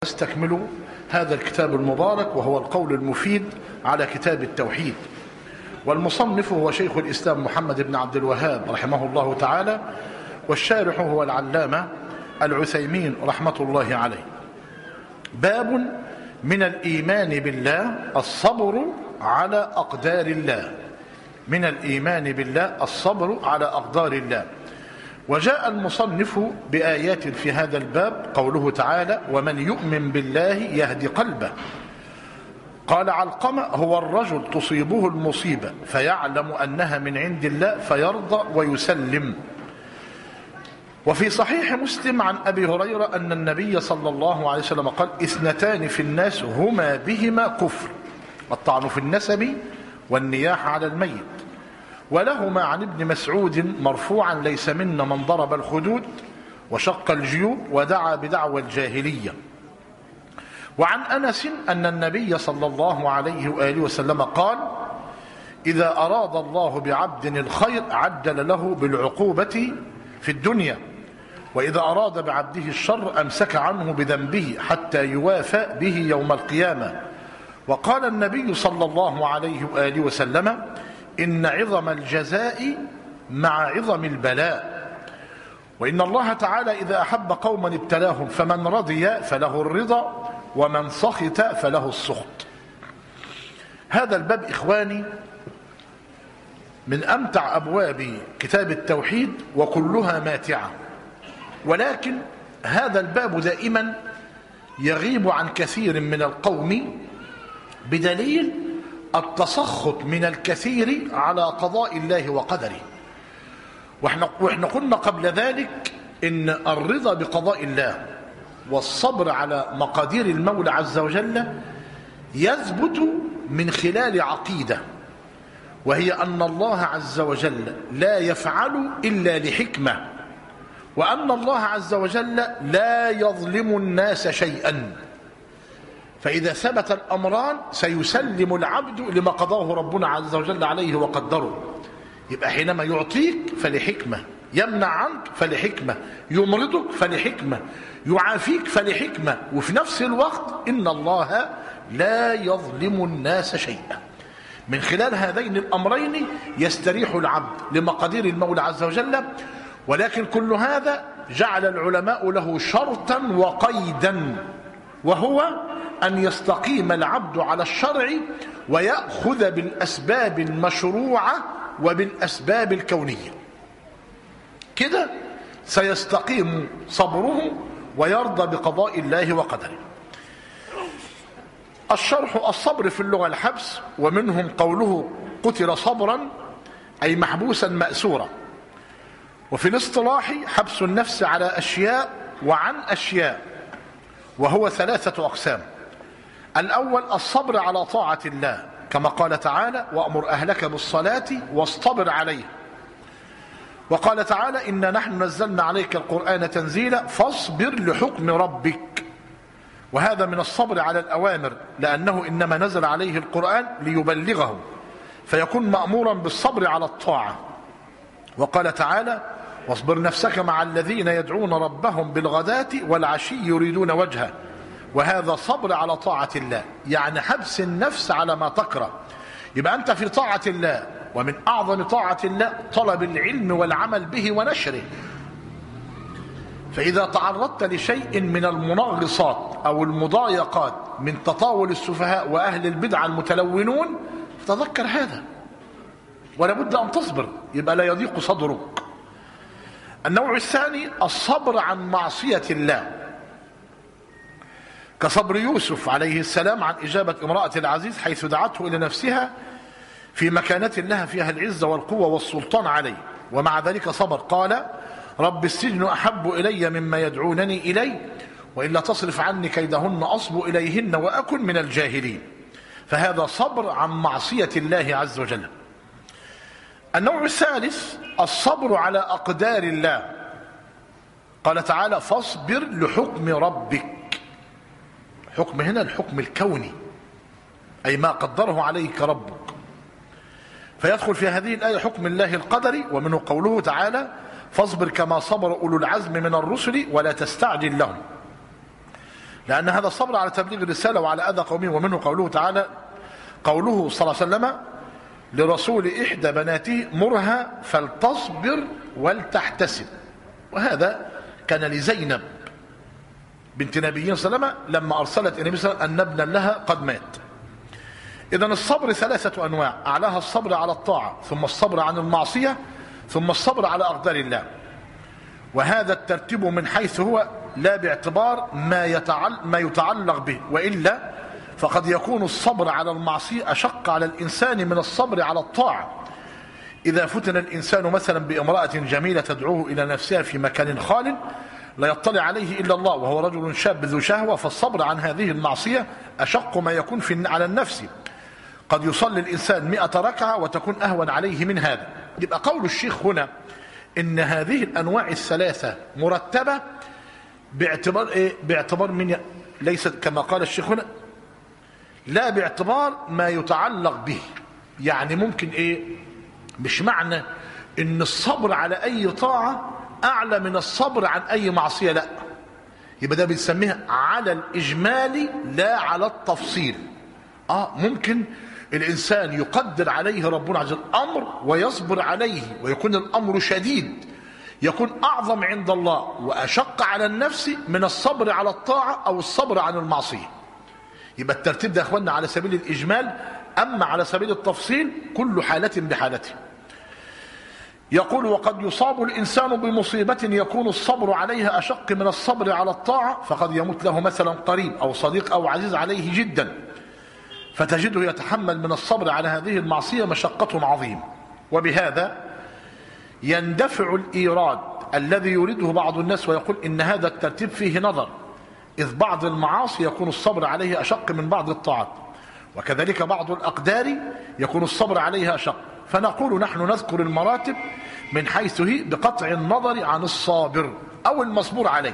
نستكمل هذا الكتاب المبارك وهو القول المفيد على كتاب التوحيد، والمصنف هو شيخ الإسلام محمد بن عبد الوهاب رحمه الله تعالى، والشارح هو العلامة العثيمين رحمة الله عليه. باب من الإيمان بالله الصبر على أقدار الله. من الإيمان بالله الصبر على أقدار الله. وجاء المصنف بآيات في هذا الباب، قوله تعالى: ومن يؤمن بالله يهدي قلبه. قال علقمة: هو الرجل تصيبه المصيبة فيعلم أنها من عند الله فيرضى ويسلم. وفي صحيح مسلم عن أبي هريرة أن النبي صلى الله عليه وسلم قال: اثنتان في الناس هما بهما كفر، الطعن في النسب والنياح على الميت. ولهما عن ابن مسعود مرفوعا: ليس منا من ضرب الخدود وشق الجيوب ودعا بدعوى الجاهلية. وعن أنس أن النبي صلى الله عليه وآله وسلم قال: إذا أراد الله بعبد الخير عجل له بالعقوبة في الدنيا، وإذا أراد بعبده الشر أمسك عنه بذنبه حتى يوافى به يوم القيامة. وقال النبي صلى الله عليه وآله وسلم: إن عظم الجزاء مع عظم البلاء، وإن الله تعالى إذا أحب قوما ابتلاهم، فمن رضي فله الرضا ومن سخط فله السخط. هذا الباب إخواني من أمتع أبواب كتاب التوحيد وكلها ماتعة، ولكن هذا الباب دائما يغيب عن كثير من القوم بدليل التسخط من الكثير على قضاء الله وقدره. واحنا قلنا قبل ذلك إن الرضا بقضاء الله والصبر على مقادير المولى عز وجل يثبت من خلال عقيدة، وهي أن الله عز وجل لا يفعل إلا لحكمة، وأن الله عز وجل لا يظلم الناس شيئا. فإذا ثبت الأمران سيسلم العبد لما قضاه ربنا عز وجل عليه وقدره. يبقى حينما يعطيك فلحكمة، يمنع عنك فلحكمة، يمرضك فلحكمة، يعافيك فلحكمة، وفي نفس الوقت إن الله لا يظلم الناس شيئا. من خلال هذين الأمرين يستريح العبد لمقادير المولى عز وجل. ولكن كل هذا جعل العلماء له شرطا وقيدا، وهو أن يستقيم العبد على الشرع ويأخذ بالأسباب المشروعة وبالأسباب الكونية، كده سيستقيم صبره ويرضى بقضاء الله وقدره. الشرح: الصبر في اللغة الحبس، ومنهم قوله قتل صبرا أي محبوسا مأسورا. وفي الاصطلاح حبس النفس على أشياء وعن أشياء، وهو 3 أقسام. الأول الصبر على طاعة الله، كما قال تعالى: وأمر أهلك بالصلاة واصطبر عليه. وقال تعالى: إنا نحن نزلنا عليك القرآن تنزيلا فاصبر لحكم ربك. وهذا من الصبر على الأوامر، لأنه إنما نزل عليه القرآن ليبلغه، فيكون مأمورا بالصبر على الطاعة. وقال تعالى: واصبر نفسك مع الذين يدعون ربهم بالغداة والعشي يريدون وجهه. وهذا صبر على طاعة الله، يعني حبس النفس على ما تكره. يبقى أنت في طاعة الله، ومن أعظم طاعة الله طلب العلم والعمل به ونشره. فإذا تعرضت لشيء من المنغصات أو المضايقات من تطاول السفهاء وأهل البدع المتلونون، تذكر هذا ولا بد أن تصبر، يبقى لا يضيق صدرك. النوع الثاني الصبر عن معصية الله، كصبر يوسف عليه السلام عن إجابة امرأة العزيز حيث دعته إلى نفسها في مكانة لها فيها العزة والقوة والسلطان عليه، ومع ذلك صبر. قال: رب السجن أحب إلي مما يدعونني إليه، وإلا تصرف عني كيدهن أصب إليهن وأكن من الجاهلين. فهذا صبر عن معصية الله عز وجل. النوع الثالث الصبر على أقدار الله. قال تعالى: فاصبر لحكم ربك. حكم هنا الحكم الكوني، أي ما قدره عليك ربك. فيدخل في هذه الآية حكم الله القدري، ومنه قوله تعالى: فاصبر كما صبر أولو العزم من الرسل ولا تستعجل لهم. لأن هذا الصبر على تبليغ الرسالة وعلى أذى قومه. ومنه قوله تعالى، قوله صلى الله عليه وسلم لرسول إحدى بناته مرها فلتصبر ولتحتسب. وهذا كان لزينب بنت نبينا صلى الله عليه وسلم لما أرسلت النبي صلى الله عليه وسلم أن ابنا لها قد مات. إذن الصبر ثلاثة أنواع، أعلاها الصبر على الطاعة، ثم الصبر عن المعصية، ثم الصبر على أقدار الله. وهذا الترتيب من حيث هو لا باعتبار ما يتعلق به، وإلا فقد يكون الصبر على المعصية أشق على الإنسان من الصبر على الطاعة. إذا فتن الإنسان مثلا بامرأة جميلة تدعوه إلى نفسها في مكان خال لا يطلع عليه إلا الله وهو رجل شاب ذو شهوة، فالصبر عن هذه المعصية أشق ما يكون على النفس. قد يصلي الإنسان 100 ركعة وتكون أهون عليه من هذا. يبقى قول الشيخ هنا إن هذه الأنواع الثلاثة مرتبة باعتبار إيه؟ باعتبار من ليست كما قال الشيخ هنا لا باعتبار ما يتعلق به. يعني ممكن إيه؟ مش معنى إن الصبر على أي طاعة أعلى من الصبر عن أي معصية، لا. يبقى ده بنسميها على الإجمال لا على التفصيل. ممكن الإنسان يقدر عليه ربنا عز وجل أمر ويصبر عليه ويكون الأمر شديد، يكون أعظم عند الله وأشق على النفس من الصبر على الطاعة أو الصبر عن المعصية. يبقى الترتيب ده يا أخوانا على سبيل الإجمال. أما على سبيل التفصيل كل حالة بحالته. يقول وقد يصاب الإنسان بمصيبة يكون الصبر عليها أشق من الصبر على الطاعة، فقد يموت له مثلا قريب أو صديق أو عزيز عليه جدا، فتجده يتحمل من الصبر على هذه المعصية مشقة عظيمة. وبهذا يندفع الإيراد الذي يريده بعض الناس ويقول إن هذا الترتيب فيه نظر، إذ بعض المعاصي يكون الصبر عليه أشق من بعض الطاعات، وكذلك بعض الأقدار يكون الصبر عليها أشق. فنقول نحن نذكر المراتب من حيث هي بقطع النظر عن الصابر أو المصبور عليه.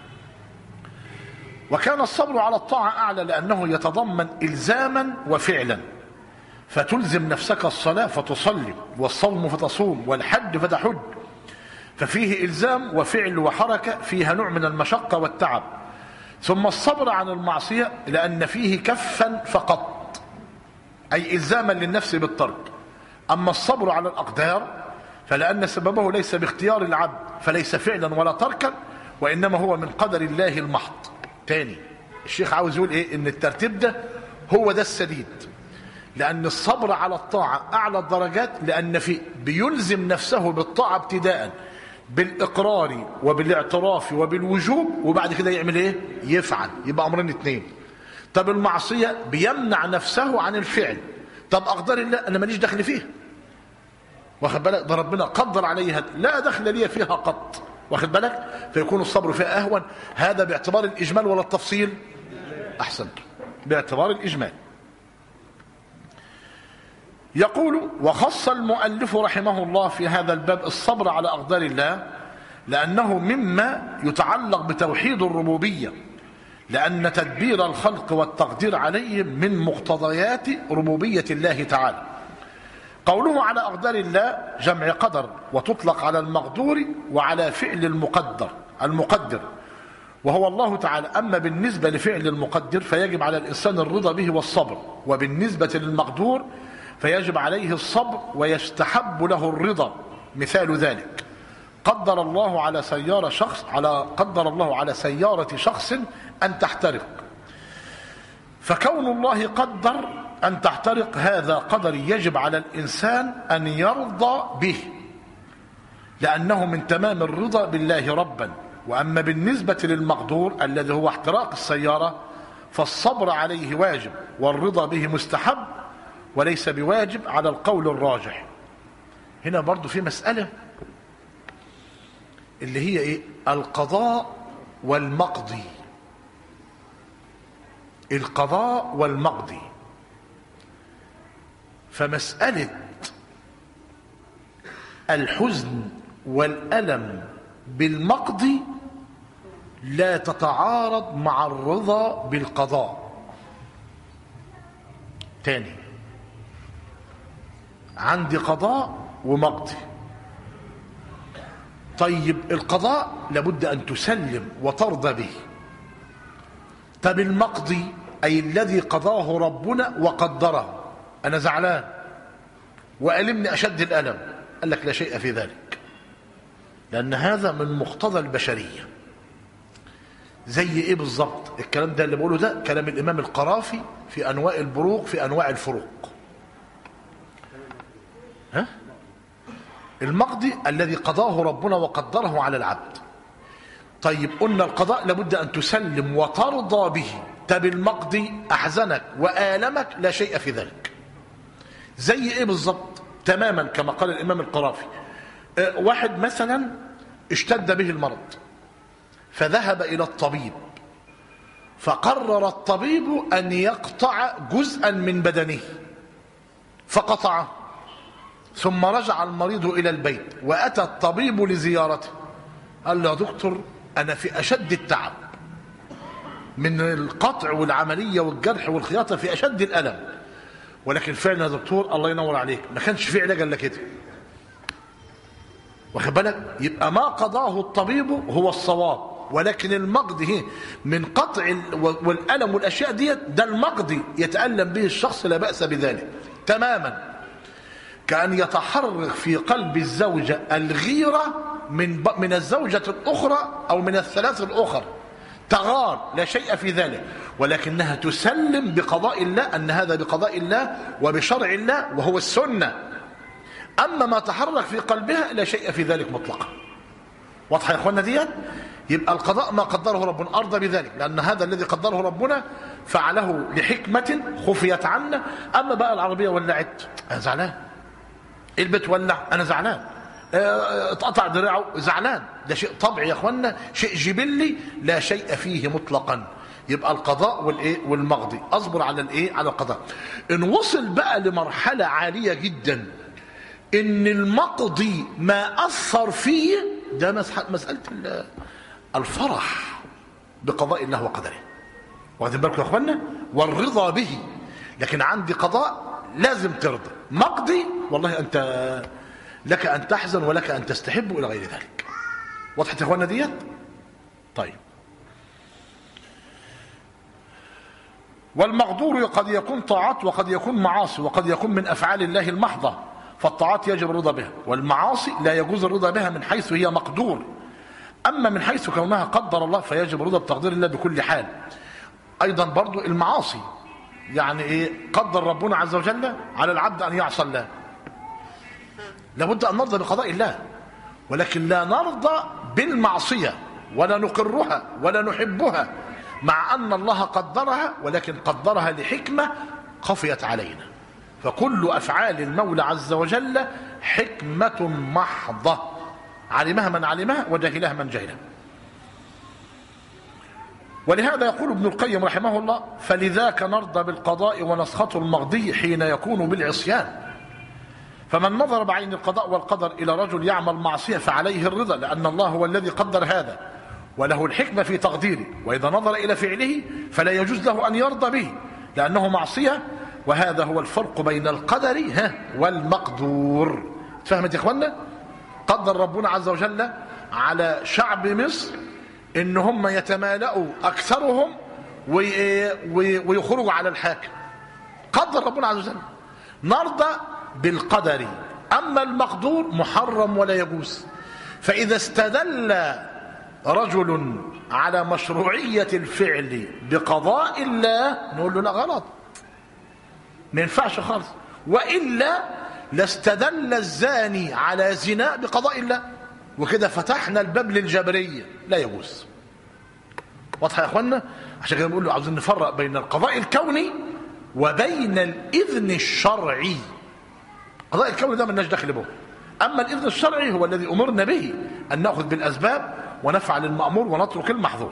وكان الصبر على الطاعة أعلى لأنه يتضمن إلزاما وفعلا، فتلزم نفسك الصلاة فتصلي، والصوم فتصوم، والحج فتحج، ففيه إلزام وفعل وحركة فيها نوع من المشقة والتعب. ثم الصبر عن المعصية لأن فيه كفا فقط، أي إلزاما للنفس بالترك. أما الصبر على الأقدار فلأن سببه ليس باختيار العبد، فليس فعلا ولا تركا، وإنما هو من قدر الله المحض. تاني الشيخ عاوز يقول إيه؟ إن الترتيب ده هو ده السديد، لأن الصبر على الطاعة أعلى الدرجات، لأن فيه بيلزم نفسه بالطاعة ابتداء بالإقرار وبالاعتراف وبالوجوب، وبعد كده يعمل إيه؟ يفعل. يبقى أمرين اتنين. طب المعصية بيمنع نفسه عن الفعل. طب أقدار الله أنا ماليش دخل فيها، واخد بالك؟ ده ربنا قدر عليها لا دخل لي فيها قط، واخد بالك؟ فيكون الصبر فيها أهون. هذا باعتبار الإجمال ولا التفصيل؟ أحسنت، باعتبار الإجمال. يقول وخص المؤلف رحمه الله في هذا الباب الصبر على أقدار الله لأنه مما يتعلق بتوحيد الربوبية، لأن تدبير الخلق والتقدير عليهم من مقتضيات ربوبية الله تعالى. قوله على أقدار الله جمع قدر، وتطلق على المقدور وعلى فعل المقدر وهو الله تعالى. أما بالنسبة لفعل المقدر فيجب على الإنسان الرضا به والصبر، وبالنسبة للمقدور فيجب عليه الصبر ويستحب له الرضا. مثال ذلك قدر الله على سيارة شخص أن تحترق، فكون الله قدر أن تحترق هذا قدر يجب على الإنسان أن يرضى به، لأنه من تمام الرضا بالله ربا. وأما بالنسبة للمقدور الذي هو احتراق السيارة فالصبر عليه واجب والرضا به مستحب وليس بواجب على القول الراجح. هنا برضو في مسألة اللي هي إيه؟ القضاء والمقضي. القضاء والمقضي. فمسألة الحزن والألم بالمقضي لا تتعارض مع الرضا بالقضاء. تاني، عندي قضاء ومقضي. طيب القضاء لابد أن تسلم وترضى به. طب المقضي أي الذي قضاه ربنا وقدره، أنا زعلان وألمني أشد الألم، قال لك لا شيء في ذلك، لأن هذا من مقتضى البشرية. زي إيه بالظبط؟ الكلام ده اللي بقوله ده كلام الإمام القرافي في أنواع البروق في أنواع الفروق. ها؟ المقضي الذي قضاه ربنا وقدره على العبد. طيب قلنا القضاء لابد أن تسلم وترضى به. طب المقضي أحزنك وآلمك، لا شيء في ذلك. زي إيه بالظبط؟ تماما كما قال الإمام القرافي، واحد مثلا اشتد به المرض فذهب إلى الطبيب، فقرر الطبيب أن يقطع جزءا من بدنه فقطعه، ثم رجع المريض إلى البيت وأتى الطبيب لزيارته، قال له يا دكتور أنا في أشد التعب من القطع والعملية والجرح والخياطة، في أشد الألم، ولكن فعلا يا دكتور الله ينور عليك ما كانش في علاج إلا كده. واخد بالك؟ يبقى ما قضاه الطبيب هو الصواب، ولكن المقضي من قطع والألم والأشياء ديت ده المقضي يتألم به الشخص لا بأس بذلك تماما. كأن يتحرك في قلب الزوجة الغيرة من الزوجة الأخرى أو من الثلاث الأخرى، تغار، لا شيء في ذلك، ولكنها تسلم بقضاء الله، أن هذا بقضاء الله وبشرع الله وهو السنة. أما ما تحرك في قلبها لا شيء في ذلك مطلقا. واضحة يا أخوانا ديت؟ يبقى القضاء ما قدره ربنا أرضى بذلك، لأن هذا الذي قدره ربنا فعله لحكمة خفيت عنا. أما بقى العربية ولعت أنا زعلان، البيت ولع أنا زعلان، اتقطع دراعه زعلان، ده شيء طبيعي يا أخوانا، شيء جبلي لا شيء فيه مطلقا. يبقى القضاء والمقضي أصبر على على القضاء. إن وصل بقى لمرحلة عالية جدا إن المقضي ما أثر فيه، ده مسألة الفرح بقضاء الله وقدره، واخدين بالكم يا اخوانا، والرضا به. لكن عندي قضاء لازم ترضى، مقضي والله انت لك ان تحزن ولك ان تستحب الى غير ذلك. وضحت يا اخوانا ديت؟ طيب، والمقدور قد يكون طاعات وقد يكون معاصي وقد يكون من افعال الله المحضه، فالطاعات يجب الرضا بها، والمعاصي لا يجوز الرضا بها من حيث هي مقدور، أما من حيث كونها قدر الله فيجب الرضا بتقدير الله بكل حال. أيضا برضو المعاصي يعني إيه؟ قدر ربنا عز وجل على العبد أن يعصى الله، لابد أن نرضى بقضاء الله، ولكن لا نرضى بالمعصية ولا نقرها ولا نحبها، مع أن الله قدرها، ولكن قدرها لحكمة خفيت علينا. فكل أفعال المولى عز وجل حكمة محضة، علمها من علمها وجهلها من جهلها. ولهذا يقول ابن القيم رحمه الله: فلذاك نرضى بالقضاء ونسخط المقضي حين يكون بالعصيان. فمن نظر بعين القضاء والقدر إلى رجل يعمل معصية فعليه الرضا، لأن الله هو الذي قدر هذا وله الحكمة في تقديره، وإذا نظر إلى فعله فلا يجوز له أن يرضى به لأنه معصية. وهذا هو الفرق بين القدر والمقدور. فهمت يا إخوانا؟ قدر ربنا عز وجل على شعب مصر إن هم يتمالأوا أكثرهم ويخرجوا على الحاكم، قدر ربنا عز وجل، نرضى بالقدر. أما المقدور محرم ولا يجوز. فإذا استدل رجل على مشروعية الفعل بقضاء الله نقول له لا، غلط، ما ينفعش خالص. وإلا لاستدل الزاني على زنا بقضاء الله، وكده فتحنا الباب للجبرية، لا يجوز. واضحة يا اخوانا؟ عشان كده بنقول له عاوزين نفرق بين القضاء الكوني وبين الإذن الشرعي. القضاء الكوني ده مالناش دخل به، أما الإذن الشرعي هو الذي أمرنا به أن نأخذ بالأسباب ونفعل المأمور ونترك المحظور.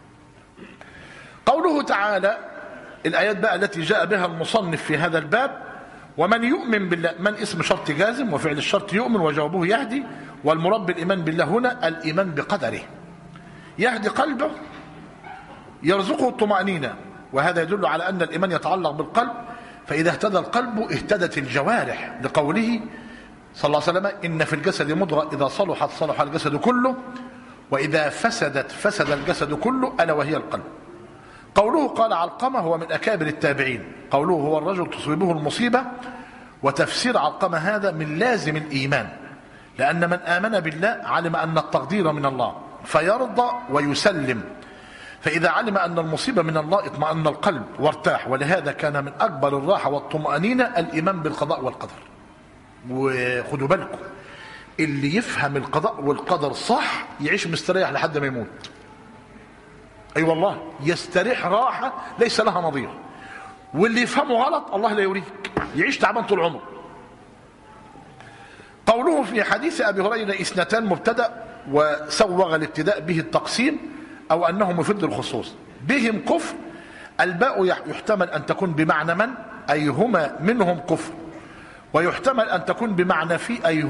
قوله تعالى، الآيات بقى التي جاء بها المصنف في هذا الباب: ومن يؤمن بالله، من اسم شرط جازم وفعل الشرط يؤمن وجوابه يهدي، والمراد بالإيمان بالله هنا الإيمان بقدره، يهدي قلبه، يرزقه الطمأنينة، وهذا يدل على أن الإيمان يتعلق بالقلب، فإذا اهتدى القلب اهتدت الجوارح، لقوله صلى الله عليه وسلم: إن في الجسد مضغة إذا صلحت صلح الجسد كله، وإذا فسدت فسد الجسد كله، ألا وهي القلب. قوله قال علقمة هو من أكابر التابعين، قوله هو الرجل تصيبه المصيبة، وتفسير علقمة هذا من لازم الإيمان، لأن من آمن بالله علم أن التقدير من الله فيرضى ويسلم، فإذا علم أن المصيبة من الله اطمأن القلب وارتاح، ولهذا كان من أكبر الراحة والطمأنينة الإيمان بالقضاء والقدر. وخدوا بالكم، اللي يفهم القضاء والقدر صح يعيش مستريح لحد ما يموت. أي والله يستريح راحة ليس لها نظير. واللي يفهمه غلط الله لا يريك، يعيش تعبان طول عمره. قوله في حديث أبي هريرة اثنتان مبتدأ، وسوغ الابتداء به التقسيم أو أنه مفيد الخصوص. بهم كفر، الباء يحتمل أن تكون بمعنى من، أي هما منهم كفر، ويحتمل أن تكون بمعنى في، أي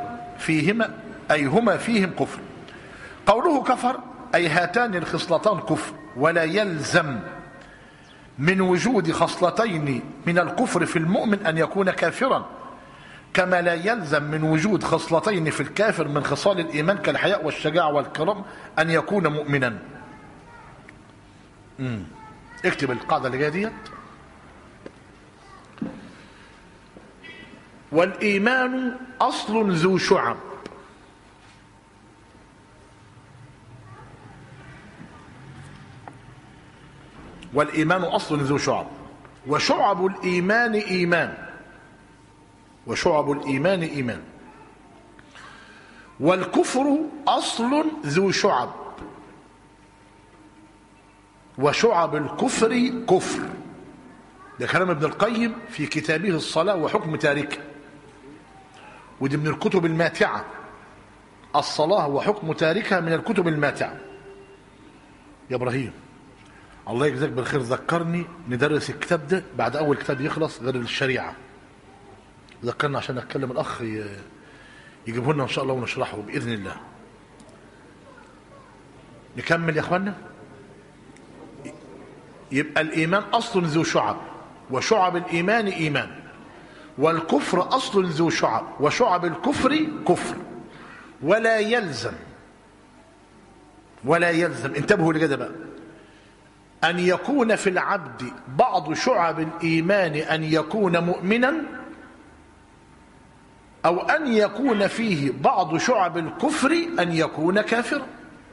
هما فيهم كفر. قوله كفر أي هاتان الخصلتان كفر، ولا يلزم من وجود خصلتين من الكفر في المؤمن أن يكون كافرا، كما لا يلزم من وجود خصلتين في الكافر من خصال الإيمان كالحياء والشجاعة والكرم أن يكون مؤمنا. اكتب القاعدة اللي جاية ديت. والإيمان أصل ذو شعب، والإيمان أصل ذو شعب، وشعب الإيمان إيمان، وشعب الإيمان إيمان، والكفر أصل ذو شعب، وشعب الكفر كفر. ده كلام ابن القيم في كتابه الصلاة وحكم تاركه، ودي من الكتب الماتعة. الصلاة وحكم تاركها من الكتب الماتعة. يا إبراهيم الله يجزاك بالخير، ذكرني ندرس الكتاب ده بعد أول كتاب يخلص غير الشريعة، ذكرنا عشان أتكلم الأخ يجيبه لنا إن شاء الله ونشرحه بإذن الله. نكمل يا أخوانا. يبقى الإيمان أصل ذو شعب، وشعب الإيمان إيمان، والكفر أصل ذو شعب، وشعب الكفر كفر. ولا يلزم انتبهوا لكده بقى، أن يكون في العبد بعض شعب الإيمان أن يكون مؤمنا، أو أن يكون فيه بعض شعب الكفر أن يكون كافرا.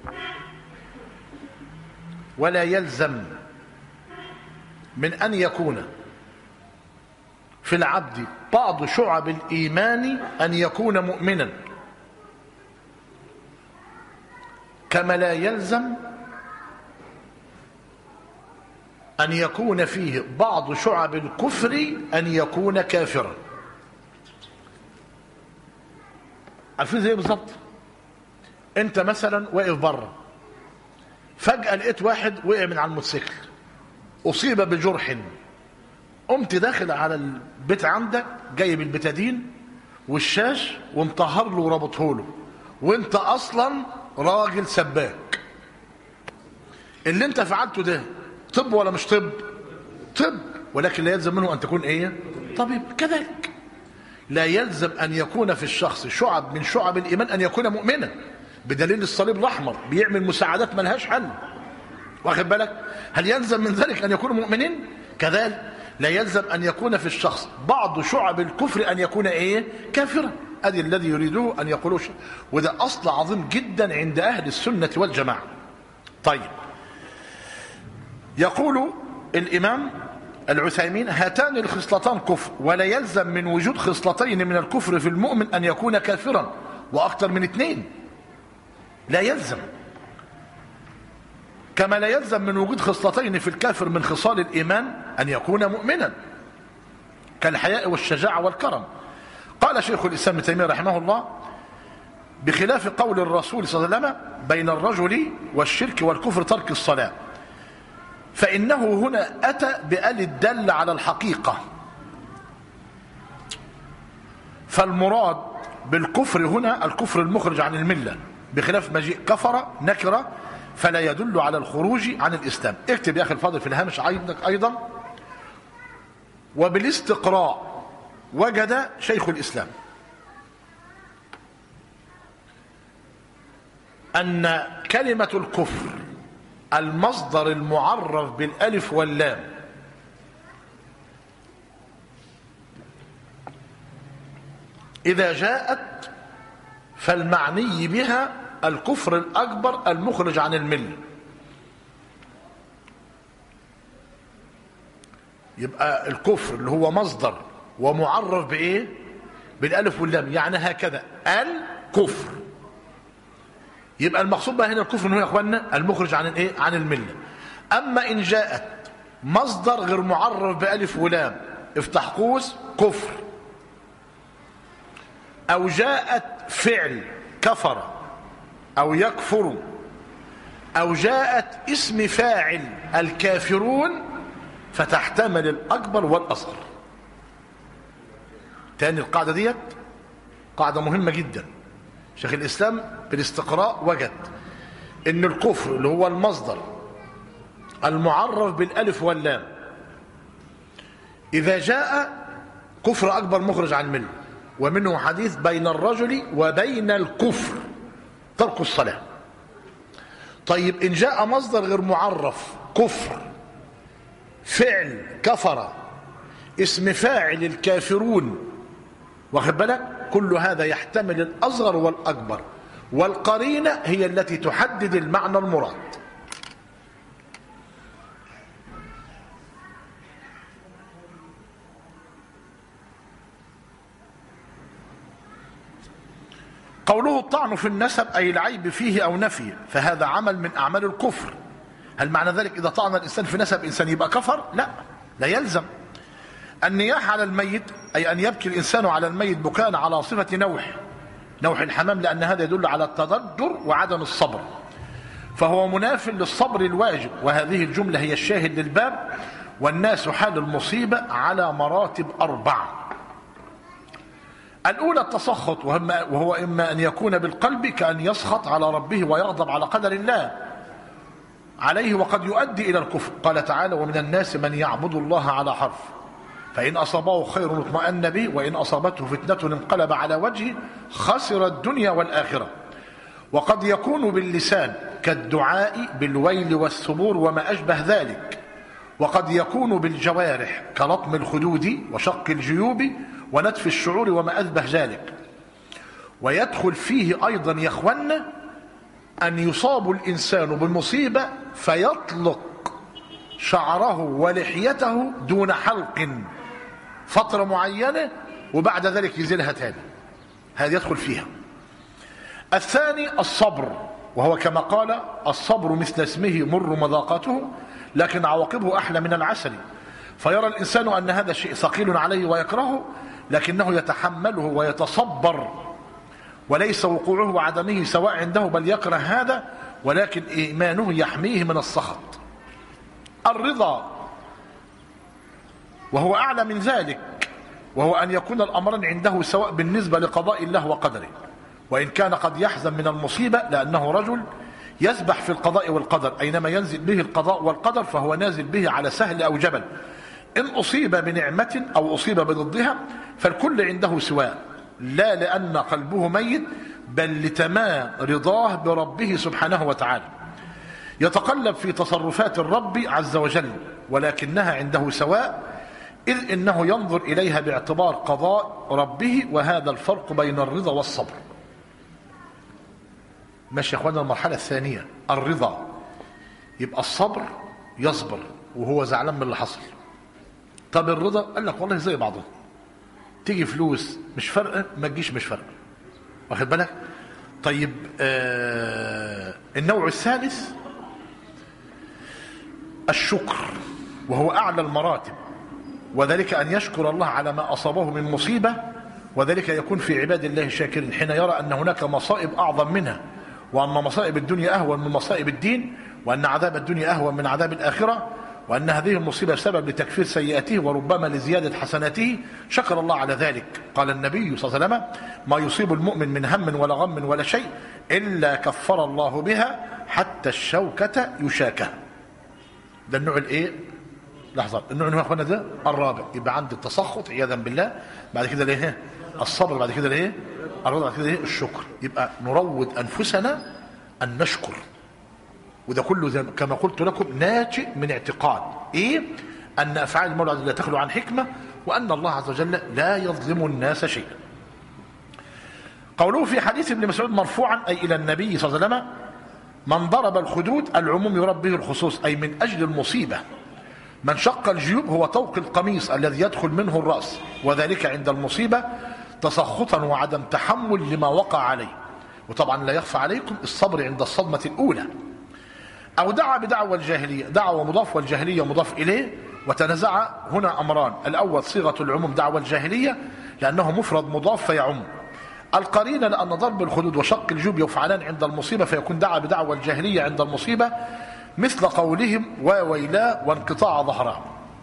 ولا يلزم من أن يكون في العبد بعض شعب الإيمان أن يكون مؤمنا، كما لا يلزم أن يكون فيه بعض شعب الكفر أن يكون كافرا. عارفين زي بالظبط، أنت مثلا واقف بره، فجأة لقيت واحد وقع من على الموتوسيكل أصيب بجرح، قمت داخل على البيت عندك جايب البتادين والشاش ومطهر له وربطه له، وانت اصلا راجل سباك. اللي انت فعلته ده طب ولا مش طب؟ طب، ولكن لا يلزم منه ان تكون ايه؟ طبيب. كذلك لا يلزم ان يكون في الشخص شعب من شعب الايمان ان يكون مؤمنا، بدليل الصليب الاحمر بيعمل مساعدات ملهاش حل، واخد بالك؟ هل يلزم من ذلك ان يكونوا مؤمنين؟ كذلك لا يلزم ان يكون في الشخص بعض شعب الكفر ان يكون ايه؟ كافرا. ادي الذي يريده ان يقولوا، وده اصل عظيم جدا عند اهل السنه والجماعه. طيب، يقول الامام العثيمين: هاتان الخصلتان كفر، ولا يلزم من وجود خصلتين من الكفر في المؤمن ان يكون كافرا، واكثر من اثنين لا يلزم، كما لا يلزم من وجود خصلتين في الكافر من خصال الإيمان أن يكون مؤمنا، كالحياء والشجاعة والكرم. قال شيخ الإسلام ابن تيمية رحمه الله: بخلاف قول الرسول صلى الله عليه وسلم بين الرجل والشرك والكفر ترك الصلاة، فإنه هنا أتى بآل الدل على الحقيقة، فالمراد بالكفر هنا الكفر المخرج عن الملة، بخلاف مجيء كفر نكرة فلا يدل على الخروج عن الإسلام. اكتب يا أخي الفاضل في الهامش أيضا: وبالاستقراء وجد شيخ الإسلام أن كلمة الكفر المصدر المعرف بالالف واللام إذا جاءت فالمعني بها الكفر الأكبر المخرج عن الملة. يبقى الكفر اللي هو مصدر ومعرف بإيه؟ بالألف واللام، يعني هكذا الكفر. يبقى المقصود بقى هنا الكفر هو يا اخوانا المخرج عن الايه؟ عن المله. اما ان جاءت مصدر غير معرف بألف ولام، افتح قوس كفر، او جاءت فعل كفر او يكفر، او جاءت اسم فاعل الكافرون، فتحتمل الاكبر والاصغر. تاني القاعده ديت قاعده مهمه جدا. شيخ الاسلام بالاستقراء وجد ان الكفر اللي هو المصدر المعرف بالالف واللام اذا جاء كفر اكبر مخرج عن المله، ومنه حديث بين الرجل وبين الكفر ترك الصلاه. طيب ان جاء مصدر غير معرف كفر، فعل كفر، اسم فاعل الكافرون، واخد بالك؟ كل هذا يحتمل الاصغر والاكبر، والقرينه هي التي تحدد المعنى المراد. قوله الطعن في النسب أي العيب فيه أو نفيه، فهذا عمل من أعمال الكفر. هل معنى ذلك إذا طعن الإنسان في نسب إنسان يبقى كفر؟ لا يلزم. النياح على الميت أي أن يبكي الإنسان على الميت بكاء على صفة نوح الحمام، لأن هذا يدل على التضجر وعدم الصبر، فهو مناف للصبر الواجب. وهذه الجملة هي الشاهد للباب. والناس حال المصيبة على مراتب 4. الأولى التسخط، وهو إما أن يكون بالقلب كأن يسخط على ربه ويغضب على قدر الله عليه، وقد يؤدي إلى الكفر. قال تعالى: ومن الناس من يعبد الله على حرف، فإن أصابه خير اطمأن به، وإن أصابته فتنة انقلب على وجهه خسر الدنيا والآخرة. وقد يكون باللسان كالدعاء بالويل والثبور وما أشبه ذلك. وقد يكون بالجوارح كلطم الخدود وشق الجيوب ونتف الشعور وما أشبه ذلك. ويدخل فيه أيضا يا إخوانا أن يصاب الإنسان بالمصيبة فيطلق شعره ولحيته دون حلق فترة معينة، وبعد ذلك يزيلها تاني، هذا يدخل فيها. الثاني الصبر، وهو كما قال: الصبر مثل اسمه مر مذاقته لكن عواقبه أحلى من العسل. فيرى الإنسان أن هذا شيء ثقيل عليه ويكرهه، لكنه يتحمله ويتصبر، وليس وقوعه وعدمه سواء عنده، بل يكره هذا ولكن إيمانه يحميه من السخط. الرضا، وهو أعلى من ذلك، وهو أن يكون الأمران عنده سواء بالنسبة لقضاء الله وقدره، وإن كان قد يحزن من المصيبة لأنه رجل يسبح في القضاء والقدر، أينما ينزل به القضاء والقدر فهو نازل به على سهل أو جبل. إن أصيب بنعمة أو أصيب بضدها فالكل عنده سواء، لا لأن قلبه ميت، بل لتمام رضاه بربه سبحانه وتعالى. يتقلب في تصرفات الرب عز وجل، ولكنها عنده سواء، إذ إنه ينظر إليها باعتبار قضاء ربه، وهذا الفرق بين الرضا والصبر. ماشي يا اخوانا؟ المرحلة الثانية الرضا. يبقى الصبر يصبر وهو زعلان من اللي حصل. طب الرضا قال لك والله زي بعضه، تيجي فلوس مش فارقه، ما تجيش مش فارقه، واخد بالك؟ طيب النوع الثالث الشكر، وهو أعلى المراتب، وذلك أن يشكر الله على ما أصابه من مصيبة، وذلك يكون في عباد الله الشاكرين حين يرى أن هناك مصائب أعظم منها، وأن مصائب الدنيا أهون من مصائب الدين، وأن عذاب الدنيا أهون من عذاب الآخرة، وأن هذه المصيبة سبب لتكفير سيئاته وربما لزيادة حسناته. شكر الله على ذلك. قال النبي صلى الله عليه وسلم: ما يصيب المؤمن من هم ولا غم ولا شيء إلا كفر الله بها حتى الشوكة يشاكها. ده النوع الايه؟ لحظة، النوع اللي هو اخوانا ده الرابع. يبقى عند التسخط عياذا بالله، بعد كده الايه؟ الصبر، بعد كده الايه؟ الرضا، بعد كده الايه؟ الشكر. يبقى نروض أنفسنا أن نشكر، وده كله كما قلت لكم ناتج من اعتقاد إيه؟ أن أفعال المولى عز وجل لا تخلو عن حكمة، وأن الله عز وجل لا يظلم الناس شيئا. قوله في حديث ابن مسعود مرفوعا أي إلى النبي صلى الله عليه وسلم: من ضرب الخدود العموم يراد به الخصوص، أي من أجل المصيبة. من شق الجيوب هو طوق القميص الذي يدخل منه الرأس، وذلك عند المصيبة تسخطا وعدم تحمل لما وقع عليه. وطبعا لا يخفى عليكم الصبر عند الصدمة الأولى. أو دعا بدعوى الجاهلية، دعوى مضاف والجاهلية مضاف إليه، وتنازع هنا أمران: الأول صيغة العموم دعوى الجاهلية لأنه مفرد مضاف فيعم، القرينة لأن ضرب الخدود وشق الجيوب يفعلان عند المصيبة فيكون دعا بدعوى الجاهلية عند المصيبة، مثل قولهم وويلا وانقطاع ظهرها.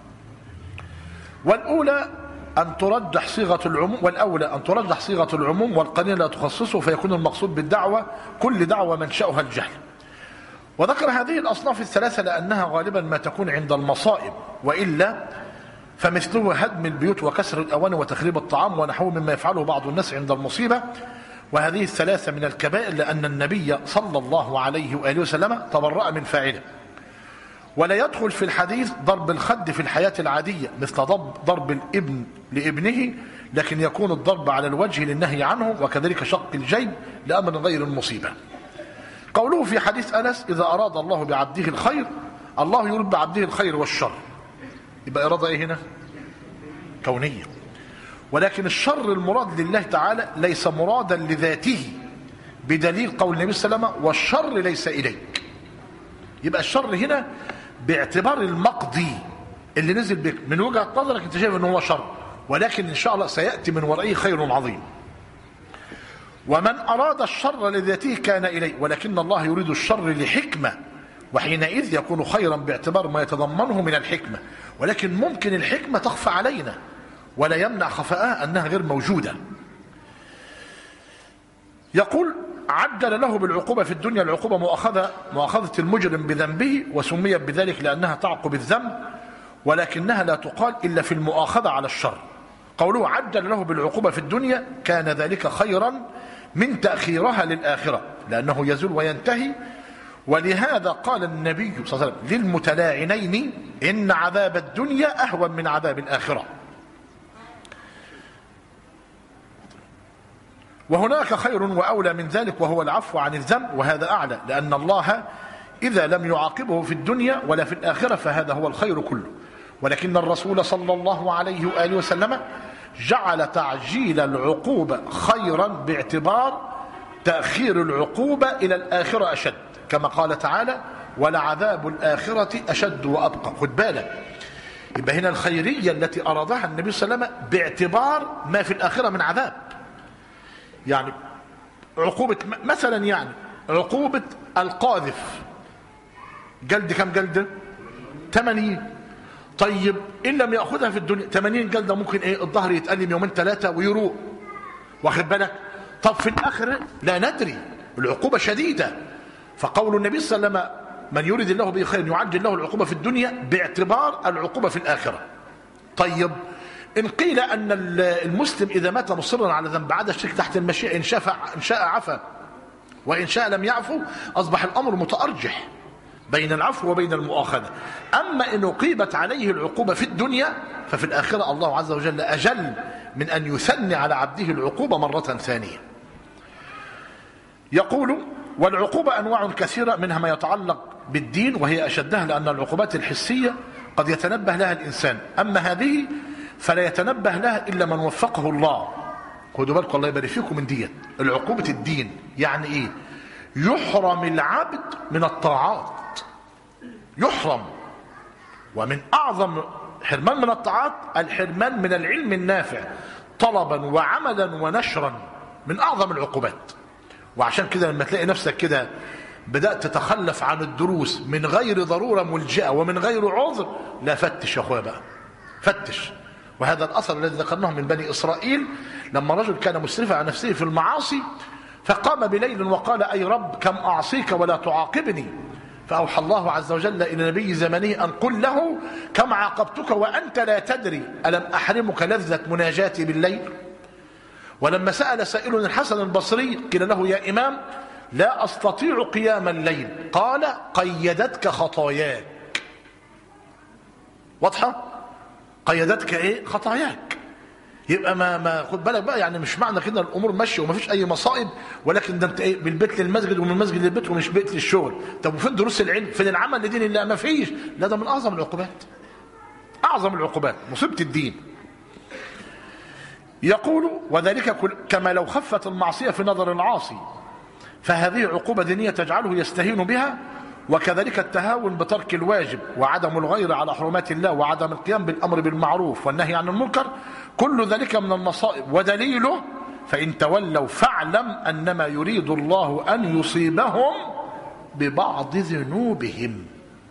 والأولى أن ترجح صيغة العموم، والأولى أن ترجح صيغة العموم والقرينة لا تخصصه، فيكون المقصود بالدعوة كل دعوة منشأها الجهل. وذكر هذه الأصناف الثلاثة لأنها غالبا ما تكون عند المصائب، وإلا فمثله هدم البيوت وكسر الأواني وتخريب الطعام ونحوه مما يفعله بعض الناس عند المصيبة. وهذه الثلاثة من الكبائر لأن النبي صلى الله عليه وآله وسلم تبرأ من فاعله. ولا يدخل في الحديث ضرب الخد في الحياة العادية مثل ضرب الابن لابنه، لكن يكون الضرب على الوجه للنهي عنه، وكذلك شق الجيب لأمر غير المصيبة. قوله في حديث أنس: إذا أراد الله بعبده الخير، الله يريد بعبده الخير والشر. يبقى إرادة إيه هنا؟ كونية. ولكن الشر المراد لله تعالى ليس مرادا لذاته، بدليل قول النبي صلى الله عليه وسلم: والشر ليس إليك. يبقى الشر هنا باعتبار المقضي اللي نزل بك، من وجهة نظرك انت شايف انه هو شر، ولكن ان شاء الله سيأتي من ورائه خير عظيم. ومن أراد الشر لذاته كان إليه، ولكن الله يريد الشر لحكمة، وحينئذ يكون خيرا باعتبار ما يتضمنه من الحكمة. ولكن ممكن الحكمة تخفى علينا ولا يمنع خفاءها أنها غير موجودة. يقول: عجل له بالعقوبة في الدنيا، العقوبة مؤاخذة المجرم بذنبه، وسميت بذلك لأنها تعقب الذنب، ولكنها لا تقال إلا في المؤاخذة على الشر. قوله عجل له بالعقوبة في الدنيا كان ذلك خيرا من تأخيرها للآخرة، لأنه يزول وينتهي. ولهذا قال النبي صلى الله عليه وسلم للمتلاعنين: إن عذاب الدنيا أهون من عذاب الآخرة. وهناك خير وأولى من ذلك وهو العفو عن الذنب، وهذا أعلى، لأن الله إذا لم يعاقبه في الدنيا ولا في الآخرة فهذا هو الخير كله. ولكن الرسول صلى الله عليه وآله وسلم جعل تعجيل العقوبة خيرا باعتبار تأخير العقوبة إلى الآخرة أشد، كما قال تعالى: ولعذاب الآخرة أشد وأبقى. خد بالك، يبقى هنا الخيرية التي أرادها النبي صلى الله عليه وسلم باعتبار ما في الآخرة من عذاب. يعني عقوبة مثلا، يعني عقوبة القاذف جلد كم جلدة؟ 80. طيب إن لم يأخذها في الدنيا 80 جلدة ممكن إيه؟ الظهر يتألم يومين ثلاثة ويروق، واخد بالك؟ طب في الآخرة لا ندري، العقوبة شديدة. فقول النبي صلى الله عليه وسلم: من يريد الله به خير يعجل له العقوبة في الدنيا باعتبار العقوبة في الآخرة. طيب إن قيل أن المسلم إذا مات مصرا على ذنب عاد الشرك تحت المشيئة، إن شاء عفا وإن شاء لم يعفو، أصبح الأمر متأرجح بين العفو وبين المؤاخذة. أما إن أقيمت عليه العقوبة في الدنيا ففي الآخرة الله عز وجل أجل من أن يثني على عبده العقوبة مرة ثانية. يقول: والعقوبة أنواع كثيرة، منها ما يتعلق بالدين وهي أشدها، لأن العقوبات الحسية قد يتنبه لها الإنسان، أما هذه فلا يتنبه لها إلا من وفقه الله. خدوا بالكم الله يبارك فيكم من ديت العقوبة الدين. يعني إيه؟ يحرم العبد من الطاعات، يحرم. ومن أعظم حرمان من الطاعات الحرمان من العلم النافع طلبا وعملا ونشرا، من أعظم العقوبات. وعشان كده لما تلاقي نفسك كده بدأت تتخلف عن الدروس من غير ضرورة ملجئة ومن غير عذر، لا فتش يا أخويا بقى، فتش. وهذا الأثر الذي ذكرناه من بني إسرائيل، لما رجل كان مسرفا على نفسه في المعاصي فقام بليل وقال: أي رب كم أعصيك ولا تعاقبني؟ فأوحى الله عز وجل إلى نبي زمنه أن قل له: كم عاقبتك وأنت لا تدري، ألم أحرمك لذة مناجاتي بالليل؟ ولما سأل سائل الحسن البصري قيل له: يا إمام، لا أستطيع قيام الليل، قال قيدتك خطاياك. واضحة؟ قيدتك ايه؟ خطاياك. يبقى ما خد بالك بقى، يعني مش معنى كده الامور ماشيه وما فيش اي مصائب، ولكن ده انت ايه، من البيت للمسجد ومن المسجد للبيت ومش بيت للشغل. طب وفين دروس العلم؟ فين العمل لدين الله؟ ما فيش. لا، ده من اعظم العقوبات، اعظم العقوبات، مصيبه الدين. يقول وذلك كما لو خفت المعصيه في نظر العاصي، فهذه عقوبه دينيه تجعله يستهين بها، وكذلك التهاون بترك الواجب وعدم الغير على حرمات الله وعدم القيام بالامر بالمعروف والنهي عن المنكر، كل ذلك من المصائب. ودليله فإن تولوا فاعلم أنما يريد الله أن يصيبهم ببعض ذنوبهم.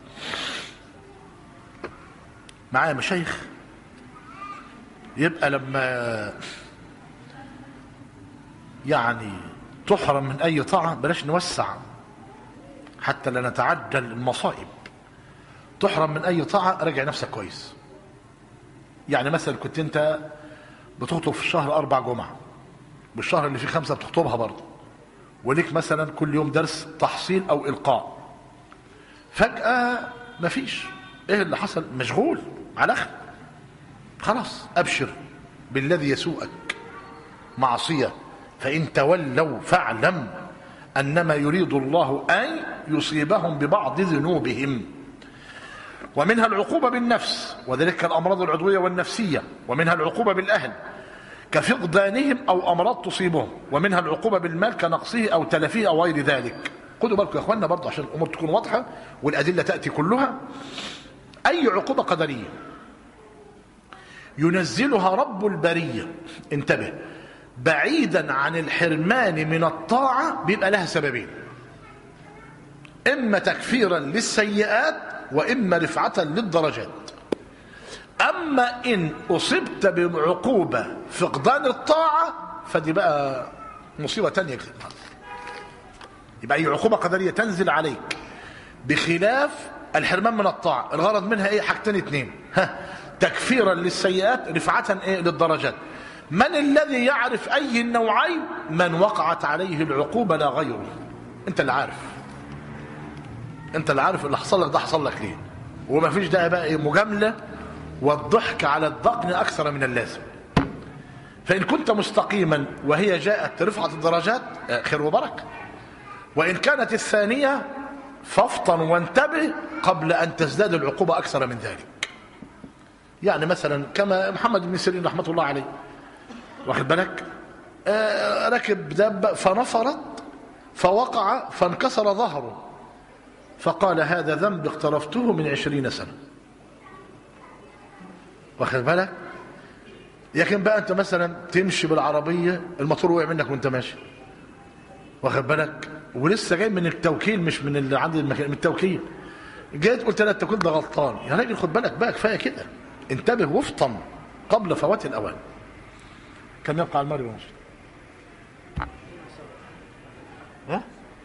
معايا مشايخ؟ يبقى لما يعني تحرم من أي طاعة، بلاش نوسع حتى لا نتعجل المصائب. تحرم من أي طاعة، راجع نفسك كويس. يعني مثلا كنت انت بتخطب في الشهر 4 جمعة، بالشهر اللي فيه 5 بتخطبها برضه، وليك مثلا كل يوم درس تحصيل او القاء، فجأة مفيش. ايه اللي حصل؟ مشغول على اخر. خلاص، ابشر بالذي يسوءك، معصية. فإن تولوا فاعلم أنما يريد الله أن يصيبهم ببعض ذنوبهم. ومنها العقوبة بالنفس، وذلك الأمراض العضوية والنفسية. ومنها العقوبة بالأهل كفقدانهم أو أمراض تصيبهم. ومنها العقوبة بالمال كنقصه أو تلفه أو غير ذلك. خدوا بالكم يا أخوانا برضه عشان الأمور تكون واضحة والأدلة تأتي كلها. أي عقوبة قدرية ينزلها رب البرية، انتبه، بعيدا عن الحرمان من الطاعة، بيبقى لها سببين: إما تكفيرا للسيئات، وإما رفعة للدرجات. أما إن أصبت بعقوبة فقدان الطاعة، فدي بقى مصيبة تانية. يبقى أي عقوبة قدرية تنزل عليك بخلاف الحرمان من الطاعة، الغرض منها إيه؟ حاجتين 2: تكفيرا للسيئات، رفعة إيه؟ للدرجات. من الذي يعرف أي النوعين؟ من وقعت عليه العقوبة لا غيره. أنت اللي عارف، أنت اللي عارف اللي حصل لك ده حصل لك ليه. وما فيش ده بقى إيه؟ مجاملة والضحك على الضقن أكثر من اللازم. فإن كنت مستقيما وهي جاءت رفعة الدرجات، خير وبركة. وإن كانت الثانية، فافطن وانتبه قبل أن تزداد العقوبة أكثر من ذلك. يعني مثلا كما محمد بن سيرين رحمة الله عليه، واخد بالك، ركب دابة فنفرت فوقع فانكسر ظهره، فقال هذا ذنب اقترفته من 20 سنة. واخد بالك؟ لكن بقى انت مثلا تمشي بالعربية الموتور وقع منك وانت ماشي، واخد بالك، ولسه جاي من التوكيل، مش من اللي عند المكان، من التوكيل، جيت قلت لا التوكيل ده غلطان. يا راجل خد بالك بقى، كفايه كده، انتبه وافطن قبل فوات الاوان. كم يبقى على المغرب ونص؟ ها؟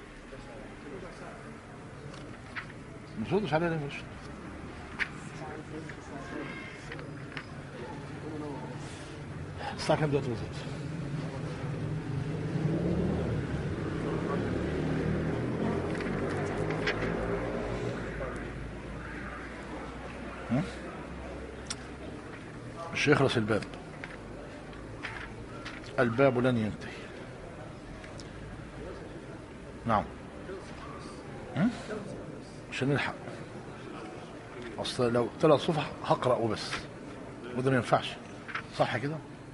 ما تردش عليا ليه؟ مش الساعة كام دلوقتي بالظبط؟ مش يخلص الباب، الباب لن ينتهي. نعم، مش هنلحق، اصل لو 3 صفح هقرأ وبس، وده ما ينفعش، صح كده؟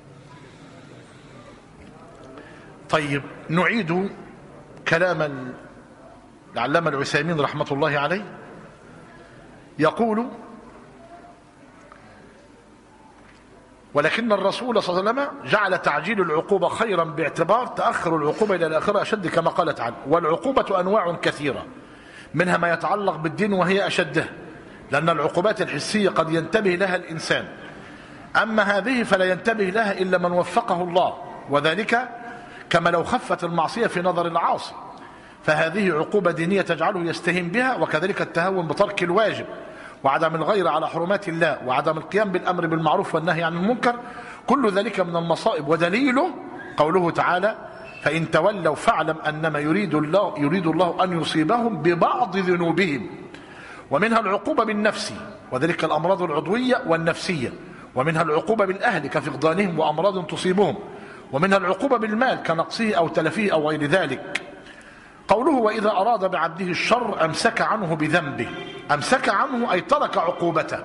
طيب نعيد كلام العلامة العثيمين رحمة الله عليه. يقول: ولكن الرسول صلى الله عليه وسلم جعل تعجيل العقوبة خيرا باعتبار تأخر العقوبة إلى الآخرة أشد، كما قال تعالى: والعقوبة أنواع كثيرة، منها ما يتعلق بالدين وهي أشده، لأن العقوبات الحسية قد ينتبه لها الإنسان، أما هذه فلا ينتبه لها إلا من وفقه الله، وذلك كما لو خفت المعصية في نظر العاصي، فهذه عقوبة دينية تجعله يستهين بها، وكذلك التهاون بترك الواجب وعدم الغير على حرمات الله وعدم القيام بالأمر بالمعروف والنهي عن المنكر، كل ذلك من المصائب. ودليله قوله تعالى: فإن تولوا فاعلم أنما يريد الله أن يصيبهم ببعض ذنوبهم، ومنها العقوبة بالنفس وذلك الأمراض العضوية والنفسية، ومنها العقوبة بالأهل كفقدانهم وأمراض تصيبهم، ومنها العقوبة بالمال كنقصه أو تلفه أو غير ذلك. قوله وإذا أراد بعبده الشر أمسك عنه بذنبه، أمسك عنه أي ترك عقوبته،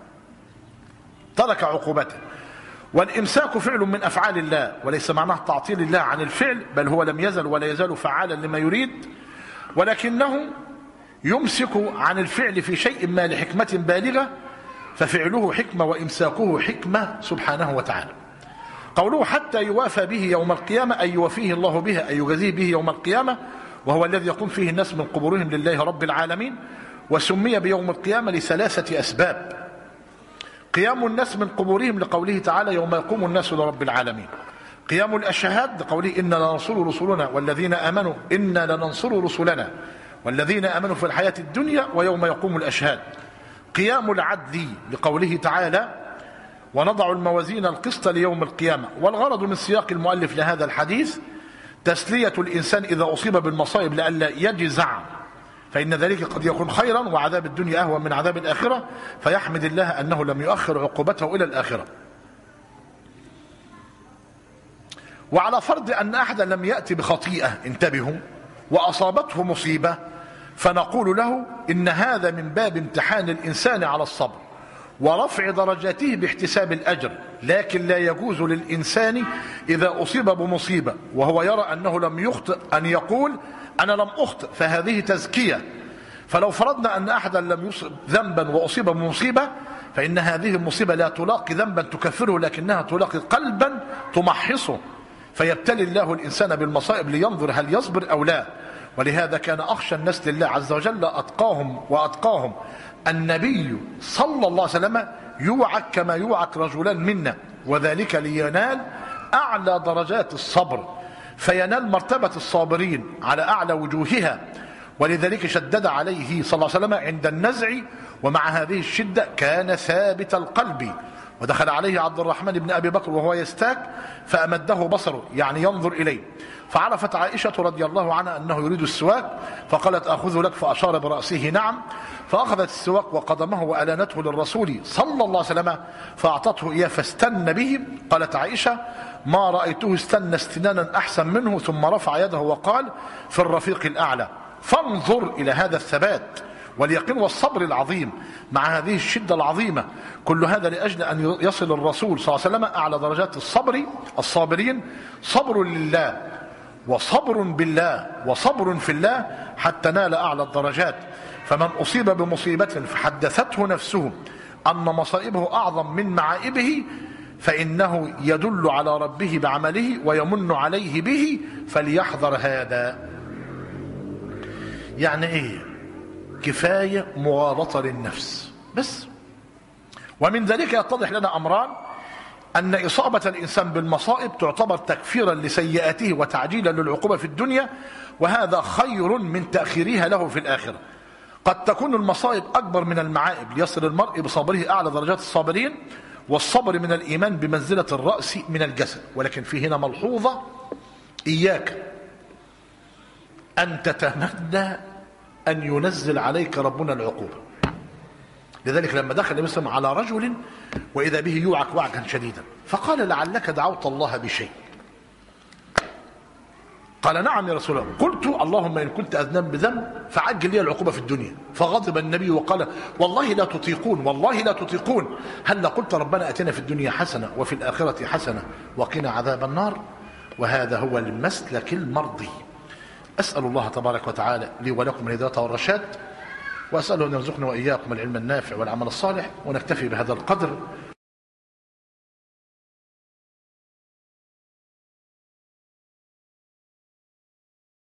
ترك عقوبته. والإمساك فعل من أفعال الله، وليس معناه تعطيل الله عن الفعل، بل هو لم يزل ولا يزال فعالا لما يريد، ولكنه يمسك عن الفعل في شيء ما لحكمة بالغة، ففعله حكمة وإمساكه حكمة سبحانه وتعالى. قوله حتى يوافى به يوم القيامة أي يوفيه الله بها أي يجازيه به يوم القيامة، وهو الذي يقوم فيه الناس من قبورهم لله رب العالمين. وسمي بيوم القيامة لثلاثة أسباب: قيام الناس من قبورهم لقوله تعالى يوم يقوم الناس لرب العالمين، قيام الأشهاد لقوله إنا لننصر رسلنا والذين آمنوا إنا لننصر رسلنا والذين آمنوا في الحياة الدنيا ويوم يقوم الأشهاد، قيام العدل لقوله تعالى ونضع الموازين القسط ليوم القيامة. والغرض من سياق المؤلف لهذا الحديث تسلية الإنسان إذا أصيب بالمصائب لئلا يجزع، فإن ذلك قد يكون خيرا وعذاب الدنيا أهون من عذاب الآخرة، فيحمد الله أنه لم يؤخر عقوبته إلى الآخرة. وعلى فرض أن أحدا لم يأتي بخطيئة انتبهوا وأصابته مصيبة، فنقول له إن هذا من باب امتحان الإنسان على الصبر ورفع درجاته باحتساب الأجر، لكن لا يجوز للإنسان إذا أصيب بمصيبة وهو يرى أنه لم يخطئ أن يقول أنا لم أخطئ، فهذه تزكية. فلو فرضنا أن أحدا لم يصب ذنبا وأصيب بمصيبة، فإن هذه المصيبة لا تلاقي ذنبا تكفره، لكنها تلاقي قلبا تمحصه، فيبتلي الله الإنسان بالمصائب لينظر هل يصبر أو لا. ولهذا كان أخشى الناس لله عز وجل أتقاهم النبي صلى الله عليه وسلم، يوعك كما يوعك رجلان منا، وذلك لينال أعلى درجات الصبر، فينال مرتبة الصابرين على أعلى وجوهها. ولذلك شدد عليه صلى الله عليه وسلم عند النزع، ومع هذه الشدة كان ثابت القلب. ودخل عليه عبد الرحمن بن أبي بكر وهو يستاك فأمده بصره، يعني ينظر إليه، فعرفت عائشة رضي الله عنها أنه يريد السواك، فقالت أخذه لك، فأشار برأسه نعم، فأخذت السواك وقدمه وألانته للرسول صلى الله عليه وسلم فأعطته إياه فاستن به. قالت عائشة ما رأيته استنى استنانا أحسن منه، ثم رفع يده وقال في الرفيق الأعلى. فانظر إلى هذا الثبات واليقين والصبر العظيم مع هذه الشدة العظيمة، كل هذا لأجل أن يصل الرسول صلى الله عليه وسلم أعلى درجات الصابرين، صبر لله وصبر بالله وصبر في الله حتى نال أعلى الدرجات. فمن أصيب بمصيبة فحدثته نفسه أن مصائبه أعظم من معائبه، فإنه يدل على ربه بعمله ويمن عليه به، فليحذر هذا. يعني إيه؟ كفاية مغالطة للنفس بس. ومن ذلك يتضح لنا أمران: أن إصابة الإنسان بالمصائب تعتبر تكفيرا لسيئاته وتعجيلا للعقوبة في الدنيا، وهذا خير من تأخيرها له في الآخرة. قد تكون المصائب أكبر من المعائب ليصل المرء بصبره أعلى درجات الصابرين، والصبر من الإيمان بمنزلة الرأس من الجسد. ولكن في هنا ملحوظة: إياك أن تتمنى أن ينزل عليك ربنا العقوبة. لذلك لما دخل النبي صلى الله عليه وسلم على رجل وإذا به يوعك وعكا شديدا، فقال لعلك دعوت الله بشيء. قال نعم يا رسول الله. قلت اللهم إن كنت أذنب بذنب فعجل لي العقوبة في الدنيا. فغضب النبي وقال والله لا تطيقون، والله لا تطيقون. هل قلت ربنا أتنا في الدنيا حسنة وفي الآخرة حسنة وقنا عذاب النار؟ وهذا هو المسلك المرضي. أسأل الله تبارك وتعالى لي ولكم الهداية والرشاد، وأسأله أن يرزقنا وإياكم العلم النافع والعمل الصالح. ونكتفي بهذا القدر،